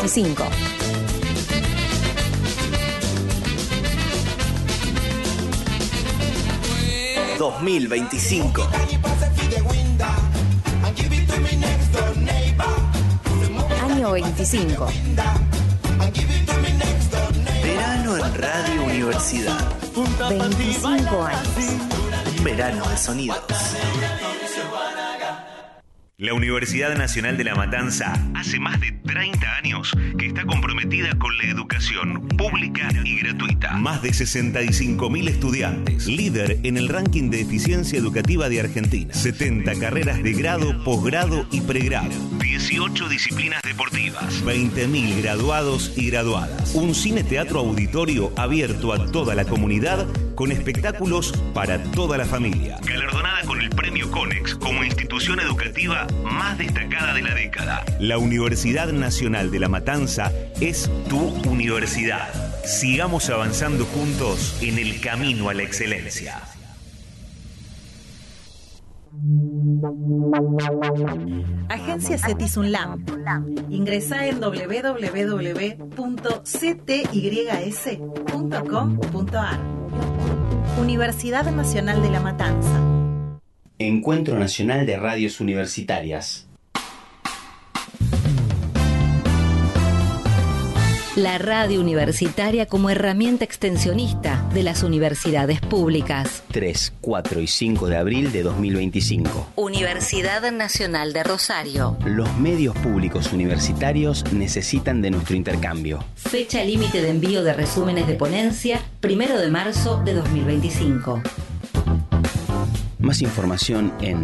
2025. Año 25. Verano en Radio Universidad. 25 años. Un verano de sonidos. La Universidad Nacional de La Matanza hace más de 30 años que está comprometida con la educación pública y gratuita. Más de 65.000 estudiantes, líder en el ranking de eficiencia educativa de Argentina. 70 carreras de grado, posgrado y pregrado. 18 disciplinas deportivas. 20.000 graduados y graduadas. Un cine-teatro auditorio abierto a toda la comunidad con espectáculos para toda la familia. Galardonada con el Premio Conex como institución educativa más destacada de la década. La Universidad Nacional de La Matanza es tu universidad. Sigamos avanzando juntos en el camino a la excelencia. Agencia CETIS UNLAM. Ingresá en www.ctys.com.ar. Universidad Nacional de La Matanza. Encuentro Nacional de Radios Universitarias. La radio universitaria como herramienta extensionista de las universidades públicas. 3, 4 y 5 de abril de 2025. Universidad Nacional de Rosario. Los medios públicos universitarios necesitan de nuestro intercambio. Fecha límite de envío de resúmenes de ponencia, 1 de marzo de 2025. Más información en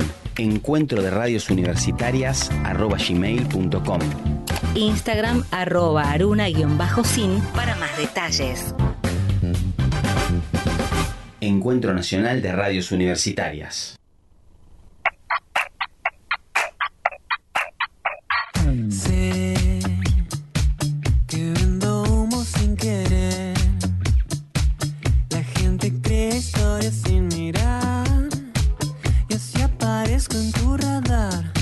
encuentroderadiosuniversitarias@gmail.com. Instagram @aruna_sin para más detalles. Encuentro Nacional de Radios Universitarias. Sé que vendo humo sin querer. La gente cree historias sin mirar. Y así aparezco en tu radar.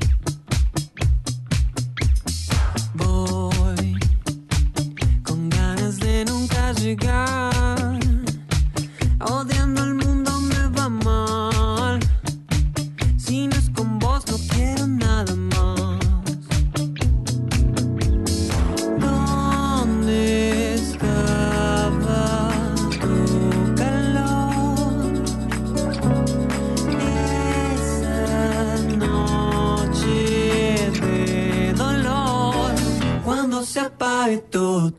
Voy con ganas de nunca llegar. Odiando el mundo me va mal. Si no es con vos no quiero nada más. ¿Dónde estaba tu calor? Esa noche de dolor. Cuando se apague todo,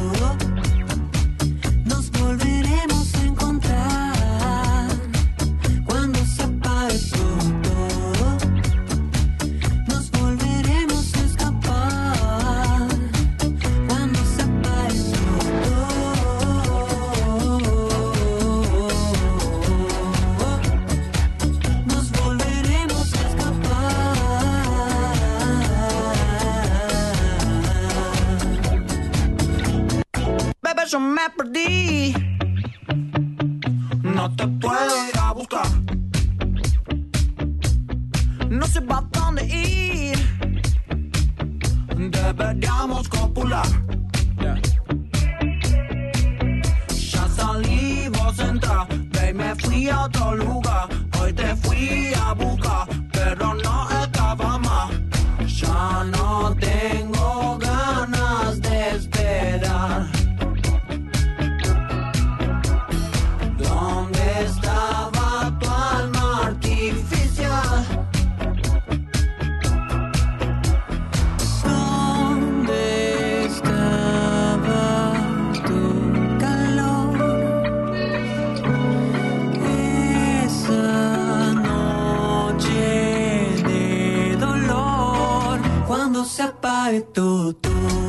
nos volveremos a encontrar. Cuando se apague todo, nos volveremos a escapar. Cuando se apague todo, nos volveremos a escapar. Bebé, yo me perdí. No te puedo ir a buscar. No sé pa' dónde ir. Deberíamos copular. Ya salí, vos entrá. Baby, me fui a otro lugar. Hoy te fui a buscar, pero no estaba más. Ya no tengo ganas de esperar. ¿Dónde estaba tu alma artificial? ¿Dónde estaba tu calor? Esa noche de dolor. Cuando se apague todo.